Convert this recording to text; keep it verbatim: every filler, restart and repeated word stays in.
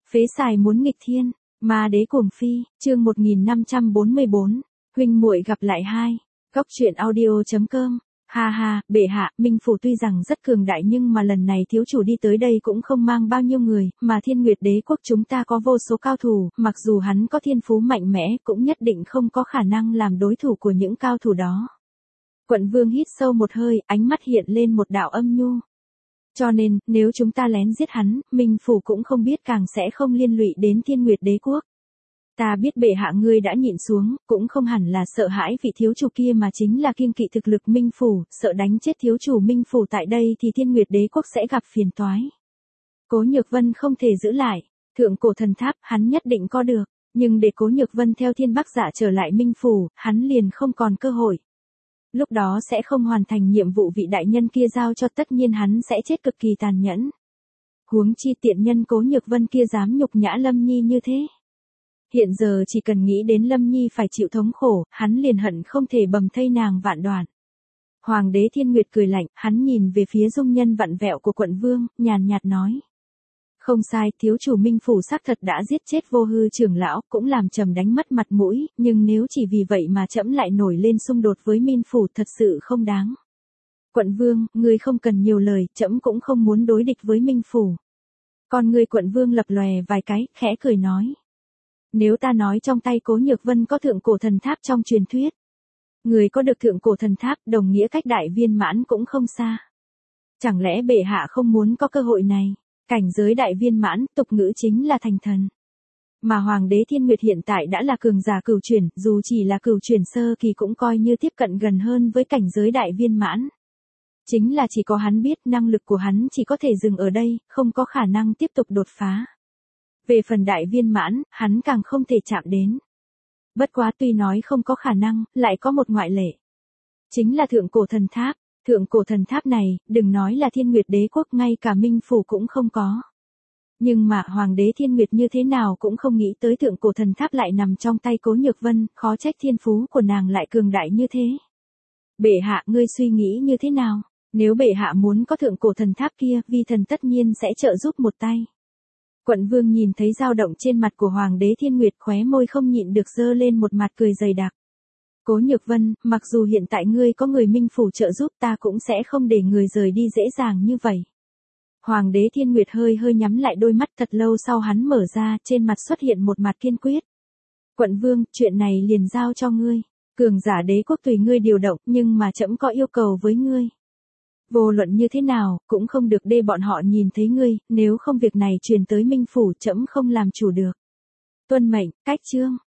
Phế xài muốn nghịch thiên, ma đế cuồng phi, chương một nghìn năm trăm bốn mươi bốn, huynh muội gặp lại hai. Góc truyện audio chấm com. Ha ha, bệ hạ, Minh Phủ tuy rằng rất cường đại nhưng mà lần này thiếu chủ đi tới đây cũng không mang bao nhiêu người, mà Thiên Nguyệt Đế quốc chúng ta có vô số cao thủ, mặc dù hắn có thiên phú mạnh mẽ cũng nhất định không có khả năng làm đối thủ của những cao thủ đó. Quận Vương hít sâu một hơi, ánh mắt hiện lên một đạo âm nhu. Cho nên, nếu chúng ta lén giết hắn, Minh Phủ cũng không biết càng sẽ không liên lụy đến Thiên Nguyệt Đế quốc. Ta biết bệ hạ ngươi đã nhịn xuống, cũng không hẳn là sợ hãi vị thiếu chủ kia mà chính là kiêng kỵ thực lực Minh Phủ, sợ đánh chết thiếu chủ Minh Phủ tại đây thì Thiên Nguyệt Đế quốc sẽ gặp phiền toái. Cố Nhược Vân không thể giữ lại, thượng cổ thần tháp hắn nhất định có được, nhưng để Cố Nhược Vân theo Thiên Bắc Dạ trở lại Minh Phủ, hắn liền không còn cơ hội. Lúc đó sẽ không hoàn thành nhiệm vụ vị đại nhân kia giao cho, tất nhiên hắn sẽ chết cực kỳ tàn nhẫn. Huống chi tiện nhân Cố Nhược Vân kia dám nhục nhã Lâm Nhi như thế. Hiện giờ chỉ cần nghĩ đến Lâm Nhi phải chịu thống khổ, hắn liền hận không thể bầm thây nàng vạn đoạn. Hoàng đế Thiên Nguyệt cười lạnh, hắn nhìn về phía dung nhân vặn vẹo của quận vương, nhàn nhạt nói. Không sai, thiếu chủ Minh Phủ xác thật đã giết chết Vô Hư trưởng lão, cũng làm trầm đánh mất mặt mũi, nhưng nếu chỉ vì vậy mà trẫm lại nổi lên xung đột với Minh Phủ thật sự không đáng. Quận vương, ngươi không cần nhiều lời, trẫm cũng không muốn đối địch với Minh Phủ. Còn người quận vương lập lòe vài cái, khẽ cười nói. Nếu ta nói trong tay Cố Nhược Vân có thượng cổ thần tháp trong truyền thuyết. Người có được thượng cổ thần tháp đồng nghĩa cách đại viên mãn cũng không xa. Chẳng lẽ bệ hạ không muốn có cơ hội này? Cảnh giới đại viên mãn, tục ngữ chính là thành thần. Mà Hoàng đế Thiên Nguyệt hiện tại đã là cường giả cửu chuyển, dù chỉ là cửu chuyển sơ kỳ cũng coi như tiếp cận gần hơn với cảnh giới đại viên mãn. Chính là chỉ có hắn biết năng lực của hắn chỉ có thể dừng ở đây, không có khả năng tiếp tục đột phá. Về phần đại viên mãn, hắn càng không thể chạm đến. Bất quá tuy nói không có khả năng, lại có một ngoại lệ. Chính là thượng cổ thần tháp. Thượng cổ thần tháp này, đừng nói là Thiên Nguyệt Đế quốc, ngay cả Minh Phủ cũng không có. Nhưng mà Hoàng đế Thiên Nguyệt như thế nào cũng không nghĩ tới thượng cổ thần tháp lại nằm trong tay Cố Nhược Vân, khó trách thiên phú của nàng lại cường đại như thế. Bệ hạ, ngươi suy nghĩ như thế nào? Nếu bệ hạ muốn có thượng cổ thần tháp kia, vi thần tất nhiên sẽ trợ giúp một tay. Quận vương nhìn thấy dao động trên mặt của Hoàng đế Thiên Nguyệt, khóe môi không nhịn được giơ lên một mặt cười dày đặc. Cố Nhược Vân, mặc dù hiện tại ngươi có người Minh Phủ trợ giúp, ta cũng sẽ không để người rời đi dễ dàng như vậy. Hoàng đế Thiên Nguyệt hơi hơi nhắm lại đôi mắt, thật lâu sau hắn mở ra, trên mặt xuất hiện một mặt kiên quyết. Quận vương, chuyện này liền giao cho ngươi. Cường giả đế quốc tùy ngươi điều động, nhưng mà trẫm có yêu cầu với ngươi. Vô luận như thế nào, cũng không được để bọn họ nhìn thấy ngươi, nếu không việc này truyền tới Minh Phủ trẫm không làm chủ được. Tuân mệnh, cách chương.